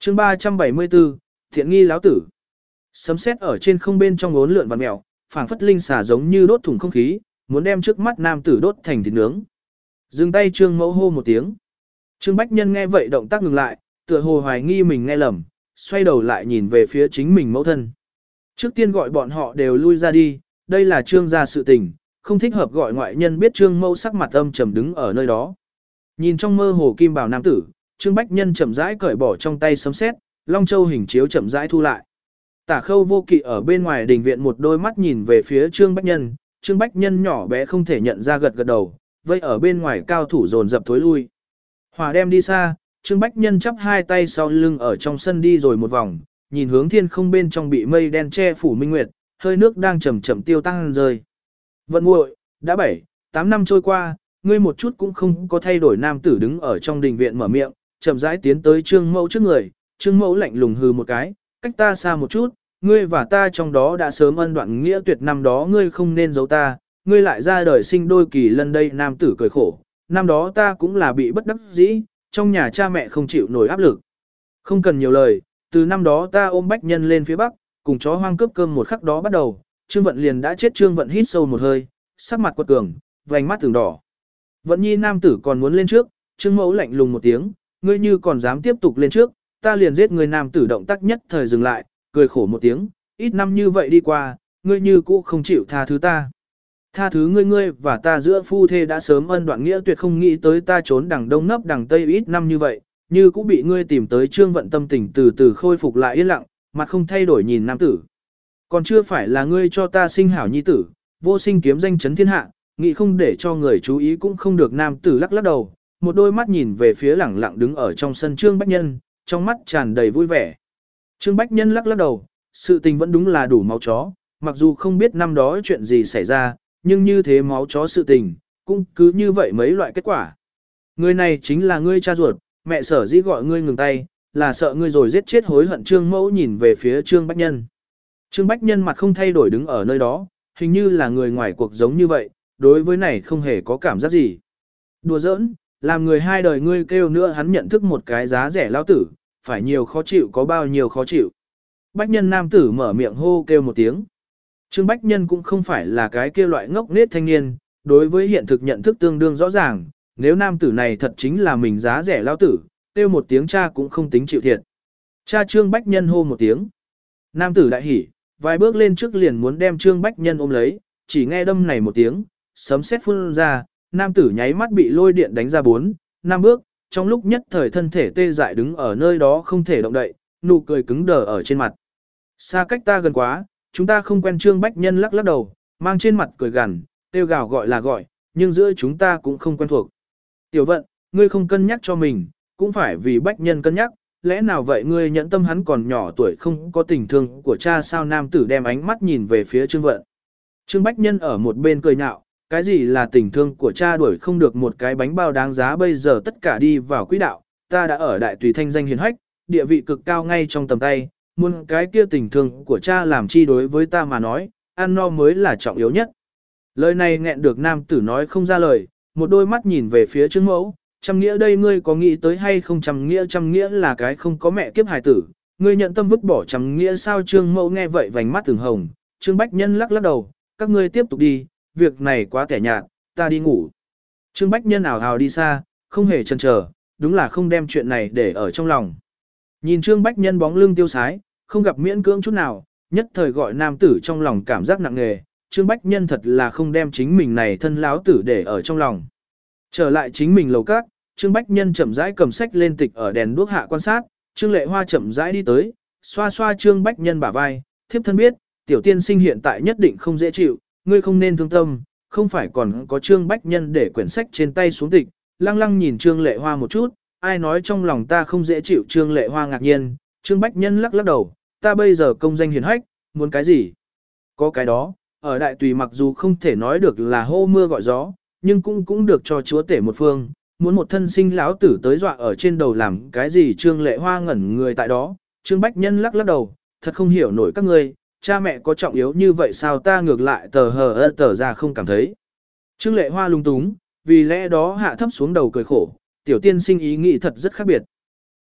Chương 374, Thiện nghi lão tử. Sấm sét ở trên không bên trong uốn lượn vặn mèo, phảng phất linh xà giống như đốt thủng không khí, muốn đem trước mắt nam tử đốt thành thịt nướng. Dừng tay Trương Mẫu hô một tiếng. Trương Bách Nhân nghe vậy động tác ngừng lại, tựa hồ hoài nghi mình nghe lầm, xoay đầu lại nhìn về phía chính mình mẫu thân. Trước tiên gọi bọn họ đều lui ra đi, đây là Trương gia sự tình, không thích hợp gọi ngoại nhân biết. Trương Mẫu sắc mặt âm trầm đứng ở nơi đó. Nhìn trong mơ hồ kim bảo nam tử, Trương Bách Nhân chậm rãi cởi bỏ trong tay sấm sét, Long Châu hình chiếu chậm rãi thu lại. Tả Khâu Vô Kỵ ở bên ngoài đình viện một đôi mắt nhìn về phía Trương Bách Nhân, Trương Bách Nhân nhỏ bé không thể nhận ra gật gật đầu, vây ở bên ngoài cao thủ dồn dập thối lui. Hỏa đem đi xa, Trương Bách Nhân chắp hai tay sau lưng ở trong sân đi rồi một vòng, nhìn hướng thiên không bên trong bị mây đen che phủ minh nguyệt, hơi nước đang chậm chậm tiêu tăng rơi. Vận muội, đã 7-8 năm trôi qua, ngươi một chút cũng không có thay đổi. Nam tử đứng ở trong đình viện mở miệng, chậm rãi tiến tới Trương Mẫu trước người, Trương Mẫu lạnh lùng hừ một cái, cách ta xa một chút, ngươi và ta trong đó đã sớm ân đoạn nghĩa tuyệt, năm đó ngươi không nên giấu ta, ngươi lại ra đời sinh đôi kỳ lân đây. Nam tử cười khổ, năm đó ta cũng là bị bất đắc dĩ, trong nhà cha mẹ không chịu nổi áp lực. Không cần nhiều lời, từ năm đó ta ôm Bách Nhân lên phía bắc, cùng chó hoang cướp cơm một khắc đó bắt đầu, Trương Vận liền đã chết. Trương Vận hít sâu một hơi, sắc mặt quật cường, vành mắt từng đỏ. Vận Nhi nam tử còn muốn lên trước, Trương Mẫu lạnh lùng một tiếng, ngươi như còn dám tiếp tục lên trước, ta liền giết người. Nam tử động tác nhất thời dừng lại, cười khổ một tiếng, ít năm như vậy đi qua, ngươi như cũ không chịu tha thứ ta. Tha thứ ngươi và ta giữa phu thê đã sớm ân đoạn nghĩa tuyệt, không nghĩ tới ta trốn đằng đông nấp đằng tây ít năm như vậy, như cũng bị ngươi tìm tới. Trương Vận tâm tình từ từ khôi phục lại yên lặng, mặt không thay đổi nhìn nam tử. Còn chưa phải là ngươi cho ta sinh hảo nhi tử, vô sinh kiếm danh chấn thiên hạ, nghĩ không để cho người chú ý cũng không được. Nam tử lắc lắc đầu, một đôi mắt nhìn về phía lẳng lặng đứng ở trong sân Trương Bách Nhân, trong mắt tràn đầy vui vẻ. Trương Bách Nhân lắc lắc đầu, sự tình vẫn đúng là đủ máu chó, mặc dù không biết năm đó chuyện gì xảy ra, nhưng như thế máu chó sự tình, cũng cứ như vậy mấy loại kết quả. Người này chính là ngươi cha ruột, mẹ sở dĩ gọi ngươi ngừng tay, là sợ ngươi rồi giết chết hối hận. Trương Mẫu nhìn về phía Trương Bách Nhân. Trương Bách Nhân mặt không thay đổi đứng ở nơi đó, hình như là người ngoài cuộc giống như vậy, đối với này không hề có cảm giác gì. Đùa giỡn, làm người hai đời ngươi kêu nữa hắn nhận thức một cái giá rẻ lao tử, phải nhiều khó chịu có bao nhiêu khó chịu. Bách Nhân nam tử mở miệng hô kêu một tiếng. Trương Bách Nhân cũng không phải là cái kia loại ngốc nghếch thanh niên, đối với hiện thực nhận thức tương đương rõ ràng, nếu nam tử này thật chính là mình giá rẻ lao tử, kêu một tiếng cha cũng không tính chịu thiệt. Cha! Trương Bách Nhân hô một tiếng. Nam tử đại hỉ, vài bước lên trước liền muốn đem Trương Bách Nhân ôm lấy, chỉ nghe đâm này một tiếng, sấm sét phun ra, nam tử nháy mắt bị lôi điện đánh ra 4-5 bước, trong lúc nhất thời thân thể tê dại đứng ở nơi đó không thể động đậy, nụ cười cứng đờ ở trên mặt. Xa cách ta gần quá, chúng ta không quen. Trương Bách Nhân lắc lắc đầu, mang trên mặt cười gằn, kêu gào gọi là gọi, nhưng giữa chúng ta cũng không quen thuộc. Tiểu Vận, ngươi không cân nhắc cho mình, cũng phải vì Bách Nhân cân nhắc, lẽ nào vậy ngươi nhẫn tâm hắn còn nhỏ tuổi không có tình thương của cha sao? Nam tử đem ánh mắt nhìn về phía Trương Vận. Trương Bách Nhân ở một bên cười nhạo, cái gì là tình thương của cha, đuổi không được một cái bánh bao đáng giá, bây giờ tất cả đi vào quỹ đạo, ta đã ở đại tùy thanh danh hiền hách, địa vị cực cao ngay trong tầm tay, muốn cái kia tình thương của cha làm chi, đối với ta mà nói, ăn no mới là trọng yếu nhất. Lời này nghẹn được nam tử nói không ra lời, một đôi mắt nhìn về phía Trương Mẫu, trăm nghĩa đây ngươi có nghĩ tới hay không? Trăm nghĩa là cái không có mẹ kiếp hài tử, ngươi nhận tâm vứt bỏ trăm nghĩa sao? Trương Mẫu nghe vậy vành mắt từng hồng. Trương Bách Nhân lắc lắc đầu, các ngươi tiếp tục đi, việc này quá tẻ nhạt, ta đi ngủ. Trương Bách Nhân ảo ảo đi xa, không hề chần chờ, đúng là không đem chuyện này để ở trong lòng. Nhìn Trương Bách Nhân bóng lưng tiêu sái, không gặp miễn cưỡng chút nào, nhất thời gọi nam tử trong lòng cảm giác nặng nề. Trương Bách Nhân thật là không đem chính mình này thân láo tử để ở trong lòng. Trở lại chính mình lầu các, Trương Bách Nhân chậm rãi cầm sách lên tịch ở đèn đuốc hạ quan sát, Trương Lệ Hoa chậm rãi đi tới, xoa xoa Trương Bách Nhân bả vai, thiếp thân biết, tiểu tiên sinh hiện tại nhất định không dễ chịu, ngươi không nên thương tâm, không phải còn có Trương Bách Nhân để quyển sách trên tay xuống tịch, lăng lăng nhìn Trương Lệ Hoa một chút, ai nói trong lòng ta không dễ chịu? Trương Lệ Hoa ngạc nhiên, Trương Bách Nhân lắc lắc đầu, ta bây giờ công danh hiền hách, muốn cái gì? Có cái đó, ở đại tùy mặc dù không thể nói được là hô mưa gọi gió, nhưng cũng được cho chúa tể một phương, muốn một thân sinh lão tử tới dọa ở trên đầu làm cái gì? Trương Lệ Hoa ngẩn người tại đó, Trương Bách Nhân lắc lắc đầu, thật không hiểu nổi các ngươi, cha mẹ có trọng yếu như vậy sao? Ta ngược lại tờ ra không cảm thấy. Trương Lệ Hoa lung túng, vì lẽ đó hạ thấp xuống đầu cười khổ, tiểu tiên sinh ý nghĩ thật rất khác biệt.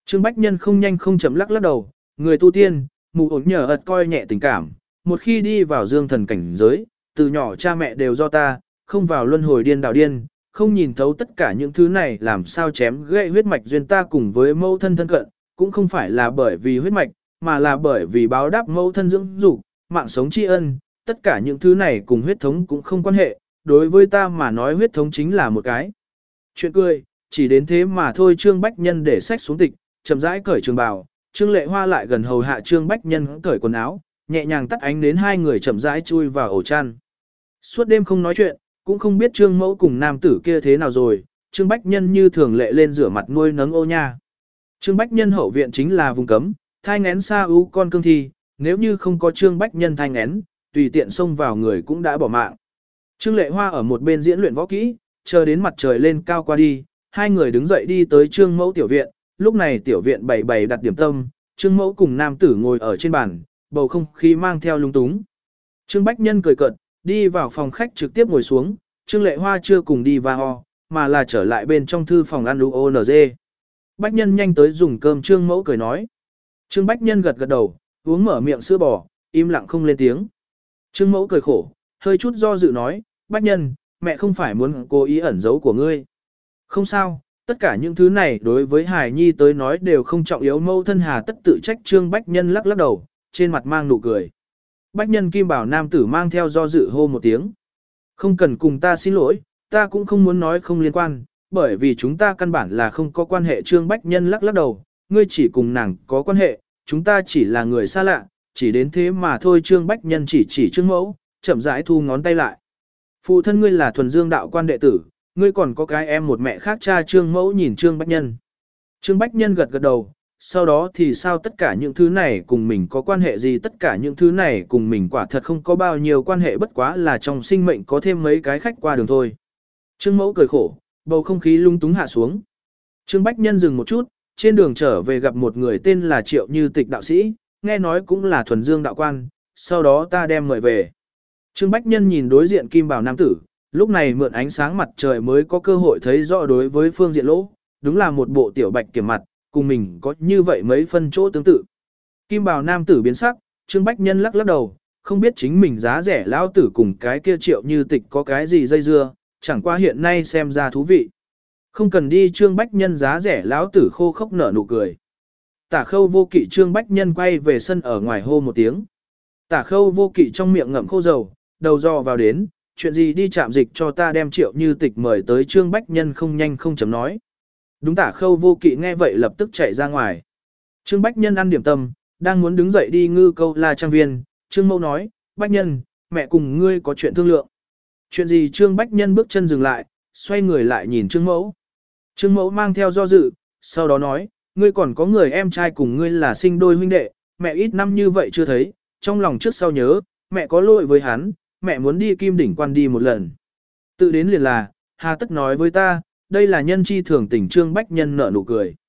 Trương Bách Nhân không nhanh không chậm lắc lắc đầu, người tu tiên, mù ổn nhờ ật coi nhẹ tình cảm, một khi đi vào dương thần cảnh giới, từ nhỏ cha mẹ đều do ta, không vào luân hồi điên đảo điên, không nhìn thấu tất cả những thứ này làm sao chém gãy huyết mạch duyên ta cùng với mẫu thân thân cận, cũng không phải là bởi vì huyết mạch, mà là bởi vì báo đáp mẫu thân dưỡng dục, mạng sống tri ân, tất cả những thứ này cùng huyết thống cũng không quan hệ, đối với ta mà nói huyết thống chính là một cái chuyện cười, chỉ đến thế mà thôi. Trương Bách Nhân để sách xuống tịch, chậm rãi cởi trường bào, Trương Lệ Hoa lại gần hầu hạ Trương Bách Nhân cởi quần áo, nhẹ nhàng tắt ánh đến hai người chậm rãi chui vào ổ chăn. Suốt đêm không nói chuyện, cũng không biết Trương Mẫu cùng nam tử kia thế nào rồi, Trương Bách Nhân như thường lệ lên rửa mặt nuôi nấng ô nha. Trương Bách Nhân hậu viện chính là vùng cấm, thai nghén xa ưu con cương thi, nếu như không có Trương Bách Nhân thai nghén, tùy tiện xông vào người cũng đã bỏ mạng. Trương Lệ Hoa ở một bên diễn luyện võ kỹ, chờ đến mặt trời lên cao qua đi, hai người đứng dậy đi tới Trương Mẫu tiểu viện, lúc này tiểu viện bày bày đặt điểm tâm, Trương Mẫu cùng nam tử ngồi ở trên bàn, bầu không khí mang theo lung túng. Trương Bách Nhân cười cợt, đi vào phòng khách trực tiếp ngồi xuống, Trương Lệ Hoa chưa cùng đi vào, mà là trở lại bên trong thư phòng ăn UONG. Bách Nhân nhanh tới dùng cơm. Trương Mẫu cười nói. Trương Bách Nhân gật gật đầu, uống mở miệng sữa bò, im lặng không lên tiếng. Trương Mẫu cười khổ, hơi chút do dự nói, Bách Nhân, mẹ không phải muốn cố ý ẩn giấu của ngươi. Không sao, tất cả những thứ này đối với Hải Nhi tới nói đều không trọng yếu, mâu thân hà tất tự trách. Trương Bách Nhân lắc lắc đầu, trên mặt mang nụ cười. Bách Nhân kim bảo nam tử mang theo do dự hô một tiếng. Không cần cùng ta xin lỗi, ta cũng không muốn nói không liên quan, bởi vì chúng ta căn bản là không có quan hệ. Trương Bách Nhân lắc lắc đầu, ngươi chỉ cùng nàng có quan hệ, chúng ta chỉ là người xa lạ, chỉ đến thế mà thôi. Trương Bách Nhân chỉ Trương Mẫu, chậm rãi thu ngón tay lại. Phụ thân ngươi là thuần dương đạo quan đệ tử, ngươi còn có cái em một mẹ khác cha. Trương Mẫu nhìn Trương Bách Nhân. Trương Bách Nhân gật gật đầu, sau đó thì sao, tất cả những thứ này cùng mình có quan hệ gì? Tất cả những thứ này cùng mình quả thật không có bao nhiêu quan hệ, bất quá là trong sinh mệnh có thêm mấy cái khách qua đường thôi. Trương Mẫu cười khổ, bầu không khí lung túng hạ xuống. Trương Bách Nhân dừng một chút, trên đường trở về gặp một người tên là Triệu Như Tịch đạo sĩ, nghe nói cũng là thuần dương đạo quan, sau đó ta đem mời về. Trương Bách Nhân nhìn đối diện kim bào nam tử, lúc này mượn ánh sáng mặt trời mới có cơ hội thấy rõ đối với phương diện lỗ, đúng là một bộ tiểu bạch kiểm mặt, cùng mình có như vậy mấy phân chỗ tương tự. Kim bào nam tử biến sắc, Trương Bách Nhân lắc lắc đầu, không biết chính mình giá rẻ lão tử cùng cái kia Triệu Như Tịch có cái gì dây dưa, chẳng qua hiện nay xem ra thú vị. Không cần đi. Trương Bách Nhân giá rẻ lão tử khô khốc nở nụ cười. Tả Khâu Vô Kỵ. Trương Bách Nhân quay về sân ở ngoài hô một tiếng. Tả Khâu Vô Kỵ trong miệng ngậm khô dầu, đầu dò vào đến, chuyện gì đi chạm dịch cho ta đem Triệu Như Tịch mời tới. Trương Bách Nhân không nhanh không chậm nói. Đúng. Tả Khâu Vô Kỵ nghe vậy lập tức chạy ra ngoài. Trương Bách Nhân ăn điểm tâm, đang muốn đứng dậy đi Ngư Câu La trang viên, Trương Mẫu nói, Bách Nhân, mẹ cùng ngươi có chuyện thương lượng. Chuyện gì? Trương Bách Nhân bước chân dừng lại, xoay người lại nhìn Trương Mẫu. Trương Mẫu mang theo do dự, sau đó nói, ngươi còn có người em trai cùng ngươi là sinh đôi huynh đệ, mẹ ít năm như vậy chưa thấy, trong lòng trước sau nhớ, mẹ có lỗi với hắn, mẹ muốn đi Kim Đỉnh Quan đi một lần. Tự đến liền là, hà tất nói với ta, đây là nhân chi thường tình. Trương Bách Nhân nở nụ cười.